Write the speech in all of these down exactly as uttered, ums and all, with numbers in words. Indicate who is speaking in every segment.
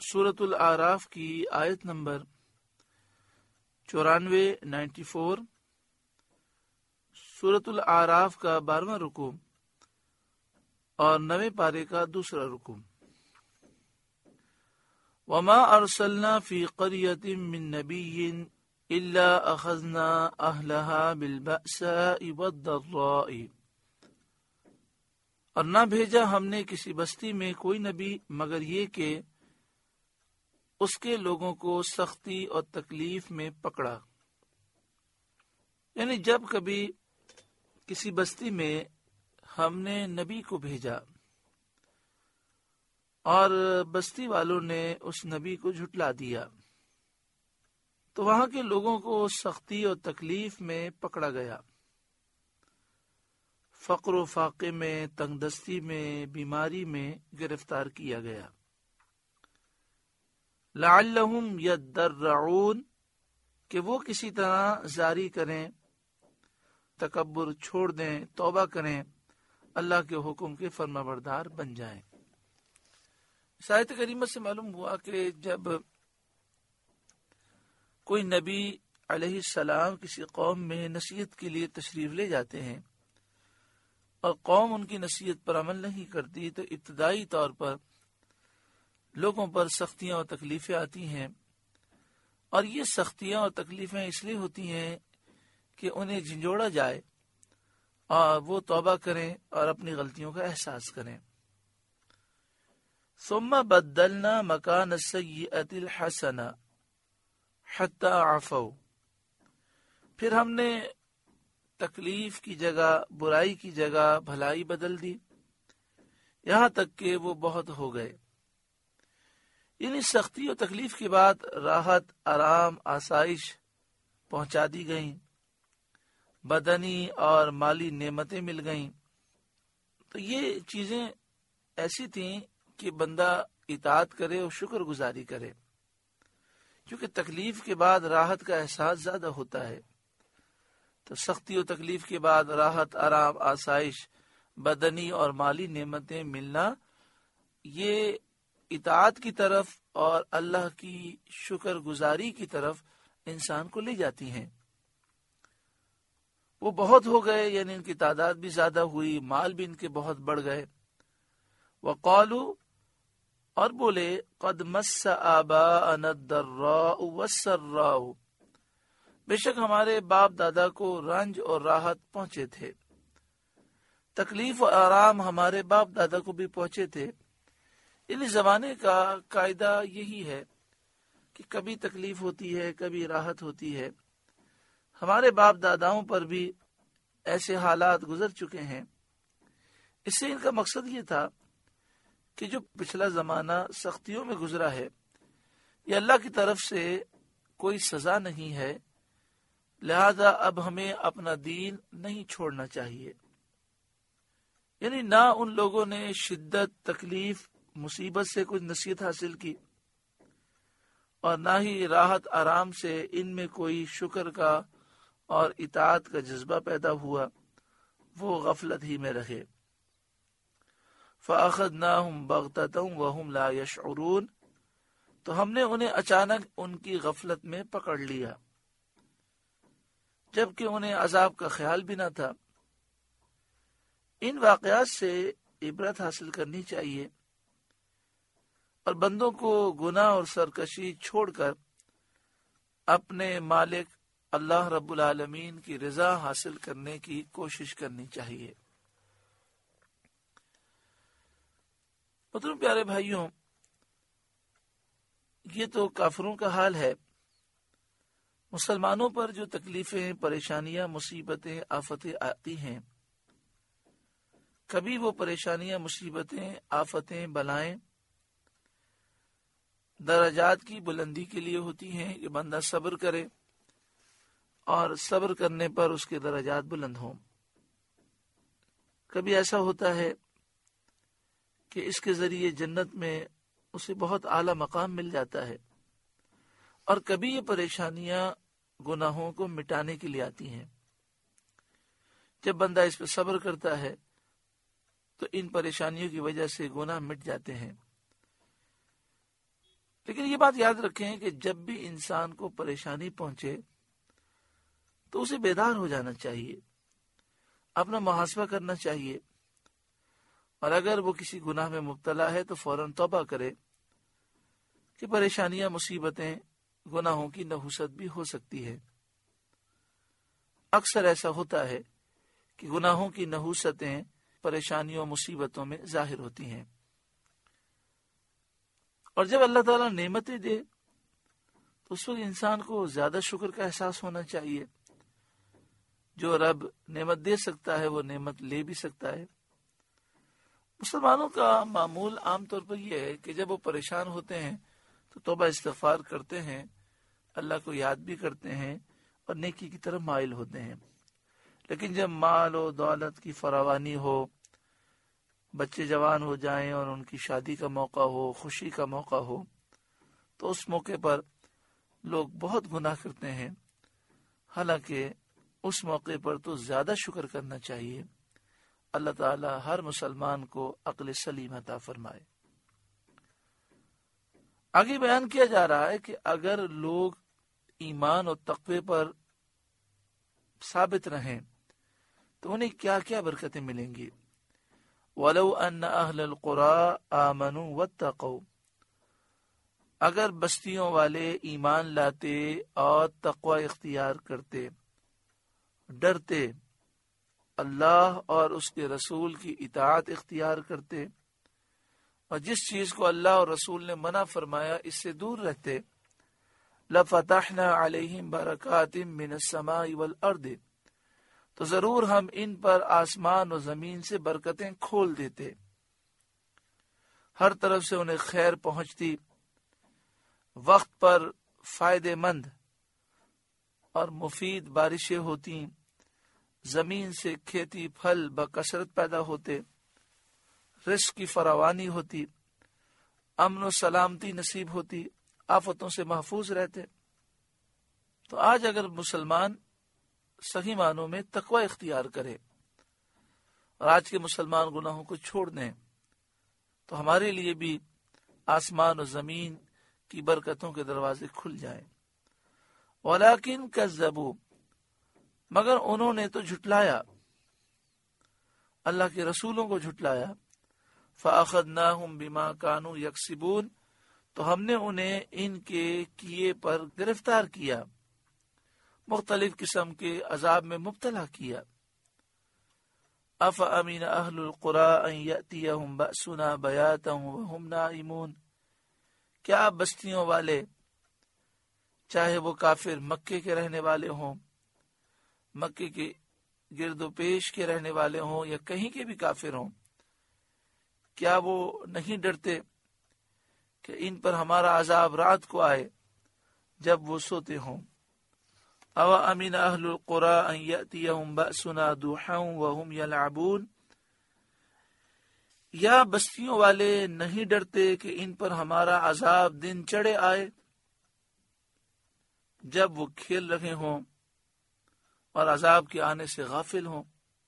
Speaker 1: سورۃ الاعراف کی آیت نمبر چورانوے نائنٹی فور، سورۃ الاعراف کا بارہواں رکوع اور نویں پارے کا دوسرا رکوع۔ وما ارسلنا فی قریۃ من نبی الا اخذنا اہلها بالبأساء والضراء، اور نہ بھیجا ہم نے کسی بستی میں کوئی نبی مگر یہ کہ اس کے لوگوں کو سختی اور تکلیف میں پکڑا۔ یعنی جب کبھی کسی بستی میں ہم نے نبی کو بھیجا اور بستی والوں نے اس نبی کو جھٹلا دیا تو وہاں کے لوگوں کو سختی اور تکلیف میں پکڑا گیا، فقر و فاقے میں، تنگ دستی میں، بیماری میں گرفتار کیا گیا۔ لعلہم یضرعون، کہ وہ کسی طرح زاری کریں، تکبر چھوڑ دیں، توبہ کریں، اللہ کے حکم کے فرما بردار بن جائیں۔ اس آیت کریمہ سے معلوم ہوا کہ جب کوئی نبی علیہ السلام کسی قوم میں نصیحت کے لیے تشریف لے جاتے ہیں اور قوم ان کی نصیحت پر عمل نہیں کرتی تو ابتدائی طور پر لوگوں پر سختیاں اور تکلیفیں آتی ہیں، اور یہ سختیاں اور تکلیفیں اس لیے ہوتی ہیں کہ انہیں جھنجھوڑا جائے اور وہ توبہ کریں اور اپنی غلطیوں کا احساس کریں۔ ثم بدلنا مکان السیئۃ الحسنہ حتی عفوا، پھر ہم نے تکلیف کی جگہ، برائی کی جگہ بھلائی بدل دی، یہاں تک کہ وہ بہت ہو گئے۔ یعنی سختی اور تکلیف کے بعد راحت، آرام، آسائش پہنچا دی گئیں، بدنی اور مالی نعمتیں مل گئیں۔ تو یہ چیزیں ایسی تھیں کہ بندہ اطاعت کرے اور شکر گزاری کرے، کیونکہ تکلیف کے بعد راحت کا احساس زیادہ ہوتا ہے۔ تو سختی و تکلیف کے بعد راحت، آرام، آسائش، بدنی اور مالی نعمتیں ملنا، یہ اطاعت کی طرف اور اللہ کی شکر گزاری کی طرف انسان کو لے جاتی ہیں۔ وہ بہت ہو گئے، یعنی ان کی تعداد بھی زیادہ ہوئی، مال بھی ان کے بہت بڑھ گئے۔ وقالوا، اور بولے، قد مس آباءنا الضراء والسراء، بے شک ہمارے باپ دادا کو رنج اور راحت پہنچے تھے، تکلیف و آرام ہمارے باپ دادا کو بھی پہنچے تھے۔ ان زمانے کا قاعدہ یہی ہے کہ کبھی تکلیف ہوتی ہے، کبھی راحت ہوتی ہے۔ ہمارے باپ داداؤں پر بھی ایسے حالات گزر چکے ہیں۔ اس سے ان کا مقصد یہ تھا کہ جو پچھلا زمانہ سختیوں میں گزرا ہے، یہ اللہ کی طرف سے کوئی سزا نہیں ہے، لہذا اب ہمیں اپنا دین نہیں چھوڑنا چاہیے۔ یعنی نہ ان لوگوں نے شدت، تکلیف، مصیبت سے کچھ نصیحت حاصل کی، اور نہ ہی راحت آرام سے ان میں کوئی شکر کا اور اطاعت کا جذبہ پیدا ہوا، وہ غفلت ہی میں رہے۔ فَأَخَذْنَاهُمْ بَغْتَةً وَهُمْ لَا يَشْعُرُونَ، تو ہم نے انہیں اچانک ان کی غفلت میں پکڑ لیا، جبکہ انہیں عذاب کا خیال بھی نہ تھا۔ ان واقعات سے عبرت حاصل کرنی چاہیے، اور بندوں کو گناہ اور سرکشی چھوڑ کر اپنے مالک اللہ رب العالمین کی رضا حاصل کرنے کی کوشش کرنی چاہیے۔ محترم پیارے بھائیوں، یہ تو کافروں کا حال ہے۔ مسلمانوں پر جو تکلیفیں، پریشانیاں، مصیبتیں، آفتیں آتی ہیں، کبھی وہ پریشانیاں، مصیبتیں، آفتیں، بلائیں درجات کی بلندی کے لیے ہوتی ہیں کہ بندہ صبر کرے اور صبر کرنے پر اس کے درجات بلند ہوں۔ کبھی ایسا ہوتا ہے کہ اس کے ذریعے جنت میں اسے بہت اعلیٰ مقام مل جاتا ہے، اور کبھی یہ پریشانیاں گناہوں کو مٹانے کے لیے آتی ہیں۔ جب بندہ اس پہ صبر کرتا ہے تو ان پریشانیوں کی وجہ سے گناہ مٹ جاتے ہیں۔ لیکن یہ بات یاد رکھیں کہ جب بھی انسان کو پریشانی پہنچے تو اسے بیدار ہو جانا چاہیے، اپنا محاسبہ کرنا چاہیے، اور اگر وہ کسی گناہ میں مبتلا ہے تو فوراً توبہ کرے کہ پریشانیاں، مصیبتیں، گناہوں کی نحوست بھی ہو سکتی ہے۔ اکثر ایسا ہوتا ہے کہ گناہوں کی نحوستیں پریشانیوں، مصیبتوں میں ظاہر ہوتی ہیں، اور جب اللہ تعالیٰ نعمتیں دے تو اس وقت انسان کو زیادہ شکر کا احساس ہونا چاہیے۔ جو رب نعمت دے سکتا ہے وہ نعمت لے بھی سکتا ہے۔ مسلمانوں کا معمول عام طور پر یہ ہے کہ جب وہ پریشان ہوتے ہیں تو توبہ استغفار کرتے ہیں، اللہ کو یاد بھی کرتے ہیں اور نیکی کی طرف مائل ہوتے ہیں۔ لیکن جب مال و دولت کی فراوانی ہو، بچے جوان ہو جائیں اور ان کی شادی کا موقع ہو، خوشی کا موقع ہو، تو اس موقع پر لوگ بہت گناہ کرتے ہیں، حالانکہ اس موقع پر تو زیادہ شکر کرنا چاہیے۔ اللہ تعالی ہر مسلمان کو عقل سلیم عطا فرمائے۔ آگے بیان کیا جا رہا ہے کہ اگر لوگ ایمان اور تقوی پر ثابت رہیں تو انہیں کیا کیا برکتیں ملیں گی۔ وَلَوْ أَنَّ أَهْلَ الْقُرَىٰ آمَنُوا وَاتَّقَوْا، اگر بستیوں والے ایمان لاتے اور تقوی اختیار کرتے، ڈرتے، اللہ اور اس کے رسول کی اطاعت اختیار کرتے، اور جس چیز کو اللہ اور رسول نے منع فرمایا اس سے دور رہتے، لَفَتَحْنَا عَلَيْهِمْ بَرَكَاتٍ مِّنَ السَّمَاءِ وَالْأَرْضِ، تو ضرور ہم ان پر آسمان و زمین سے برکتیں کھول دیتے، ہر طرف سے انہیں خیر پہنچتی، وقت پر فائدہ مند اور مفید بارشیں ہوتی، زمین سے کھیتی پھل بکثرت پیدا ہوتے، رزق کی فراوانی ہوتی، امن و سلامتی نصیب ہوتی، آفتوں سے محفوظ رہتے۔ تو آج اگر مسلمان صحیح معنوں میں تقوی اختیار کرے اور آج کے مسلمان گناہوں کو چھوڑ دیں تو ہمارے لیے بھی آسمان و زمین کی برکتوں کے دروازے کھل جائیں۔ وَلَٰكِن كَذَّبُوا، مگر انہوں نے تو جھٹلایا، اللہ کے رسولوں کو جھٹلایا۔ فَأَخَذْنَاهُمْ بِمَا كَانُوا يَكْسِبُونَ، تو ہم نے انہیں ان کے کیے پر گرفتار کیا، مختلف قسم کے عذاب میں مبتلا کیا۔ أَفَأَمِنَ أَهْلُ الْقُرَىٰ أَن يَأْتِيَهُمْ بَأْسُنَا بَيَاتًا وَهُمْ نَائِمُونَ، کیا بستیوں والے، چاہے وہ کافر مکے کے رہنے والے ہوں، مکے کے گرد و پیش کے رہنے والے ہوں یا کہیں کے بھی کافر ہوں، کیا وہ نہیں ڈرتے کہ ان پر ہمارا عذاب رات کو آئے جب وہ سوتے ہوں۔ او امین اہل القریٰ ان یأتیہم بأسنا ضحی وہم یلعبون، یا بستیوں والے نہیں ڈرتے کہ ان پر ہمارا عذاب دن چڑھے آئے جب وہ کھیل رہے ہوں اور عذاب کے آنے سے غافل ہوں۔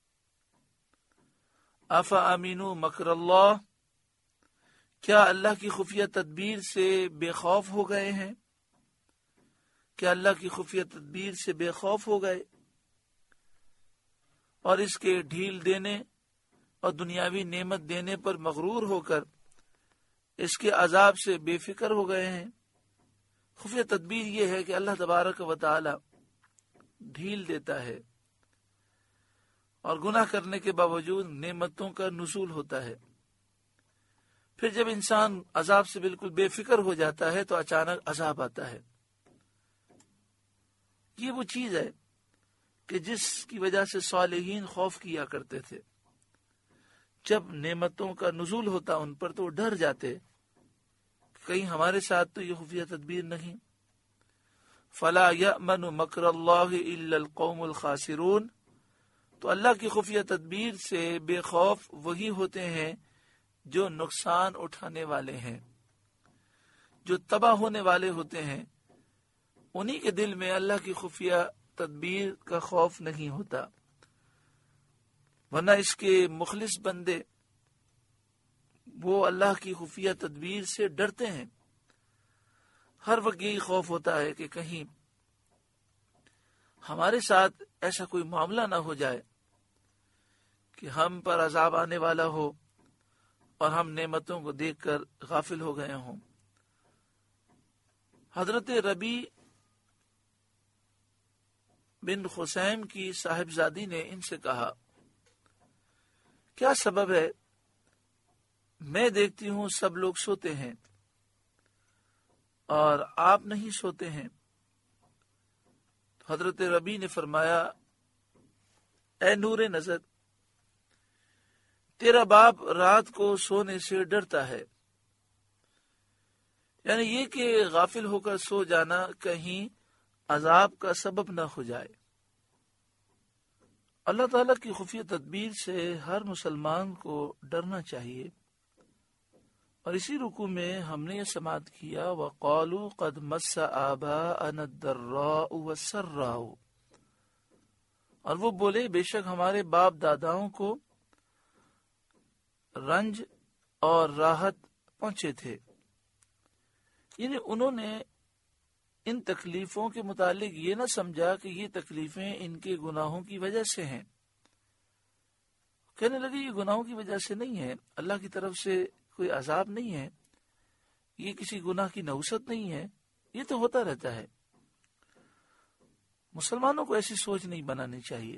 Speaker 1: افامنوا مکر اللہ، کیا اللہ کی خفیہ تدبیر سے بے خوف ہو گئے ہیں؟ کیا اللہ کی خفیہ تدبیر سے بے خوف ہو گئے اور اس کے ڈھیل دینے اور دنیاوی نعمت دینے پر مغرور ہو کر اس کے عذاب سے بے فکر ہو گئے ہیں؟ خفیہ تدبیر یہ ہے کہ اللہ تبارک و تعالی ڈھیل دیتا ہے اور گناہ کرنے کے باوجود نعمتوں کا نزول ہوتا ہے، پھر جب انسان عذاب سے بالکل بے فکر ہو جاتا ہے تو اچانک عذاب آتا ہے۔ یہ وہ چیز ہے کہ جس کی وجہ سے صالحین خوف کیا کرتے تھے، جب نعمتوں کا نزول ہوتا ان پر تو وہ ڈر جاتے کہیں ہمارے ساتھ تو یہ خفیہ تدبیر نہیں۔ فلا یأمن مکر اللہ الا القوم الخاسرون، تو اللہ کی خفیہ تدبیر سے بے خوف وہی ہوتے ہیں جو نقصان اٹھانے والے ہیں، جو تباہ ہونے والے ہوتے ہیں، انہی کے دل میں اللہ کی خفیہ تدبیر کا خوف نہیں ہوتا، ورنہ اس کے مخلص بندے وہ اللہ کی خفیہ تدبیر سے ڈرتے ہیں، ہر وقت یہی خوف ہوتا ہے کہ کہیں ہمارے ساتھ ایسا کوئی معاملہ نہ ہو جائے کہ ہم پر عذاب آنے والا ہو اور ہم نعمتوں کو دیکھ کر غافل ہو گئے ہوں۔ حضرت ربی بن خثیم کی صاحبزادی نے ان سے کہا، کیا سبب ہے؟ میں دیکھتی ہوں سب لوگ سوتے ہیں اور آپ نہیں سوتے ہیں۔ حضرت ربی نے فرمایا، اے نور نظر، تیرا باپ رات کو سونے سے ڈرتا ہے، یعنی یہ کہ غافل ہو کر سو جانا کہیں عذاب کا سبب نہ ہو جائے۔ اللہ تعالیٰ کی خفیہ تدبیر سے ہر مسلمان کو ڈرنا چاہیے، اور اسی رکوع میں ہم نے یہ سماعت کیا، وَقَالُوا قَدْ مَسَّ آبَاءَنَا الضَّرَّاءُ وَالسَّرَّاءُ، اور وہ بولے بے شک ہمارے باپ داداؤں کو رنج اور راحت پہنچے تھے، یعنی انہوں نے ان تکلیفوں کے متعلق یہ نہ سمجھا کہ یہ تکلیفیں ان کے گناہوں کی وجہ سے ہیں۔ کہنے لگے یہ گناہوں کی وجہ سے نہیں ہے، اللہ کی طرف سے کوئی عذاب نہیں ہے، یہ کسی گناہ کی نوست نہیں ہے، یہ تو ہوتا رہتا ہے۔ مسلمانوں کو ایسی سوچ نہیں بنانی چاہیے۔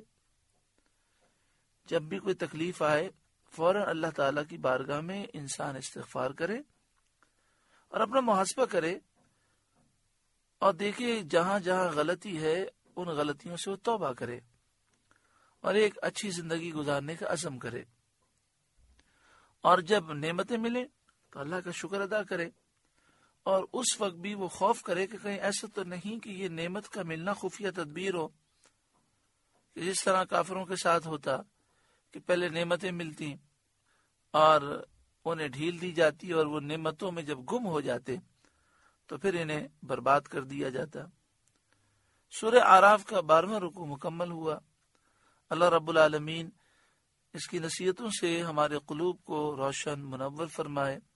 Speaker 1: جب بھی کوئی تکلیف آئے فوراً اللہ تعالیٰ کی بارگاہ میں انسان استغفار کرے اور اپنا محاسبہ کرے اور دیکھے جہاں جہاں غلطی ہے ان غلطیوں سے وہ توبہ کرے اور ایک اچھی زندگی گزارنے کا عزم کرے، اور جب نعمتیں ملیں تو اللہ کا شکر ادا کرے، اور اس وقت بھی وہ خوف کرے کہ کہیں ایسا تو نہیں کہ یہ نعمت کا ملنا خفیہ تدبیر ہو، کہ جس طرح کافروں کے ساتھ ہوتا کہ پہلے نعمتیں ملتی اور انہیں ڈھیل دی جاتی اور وہ نعمتوں میں جب گم ہو جاتے تو پھر انہیں برباد کر دیا جاتا۔ سورہ اعراف کا بارہواں رکوع مکمل ہوا۔ اللہ رب العالمین اس کی نصیحتوں سے ہمارے قلوب کو روشن منور فرمائے۔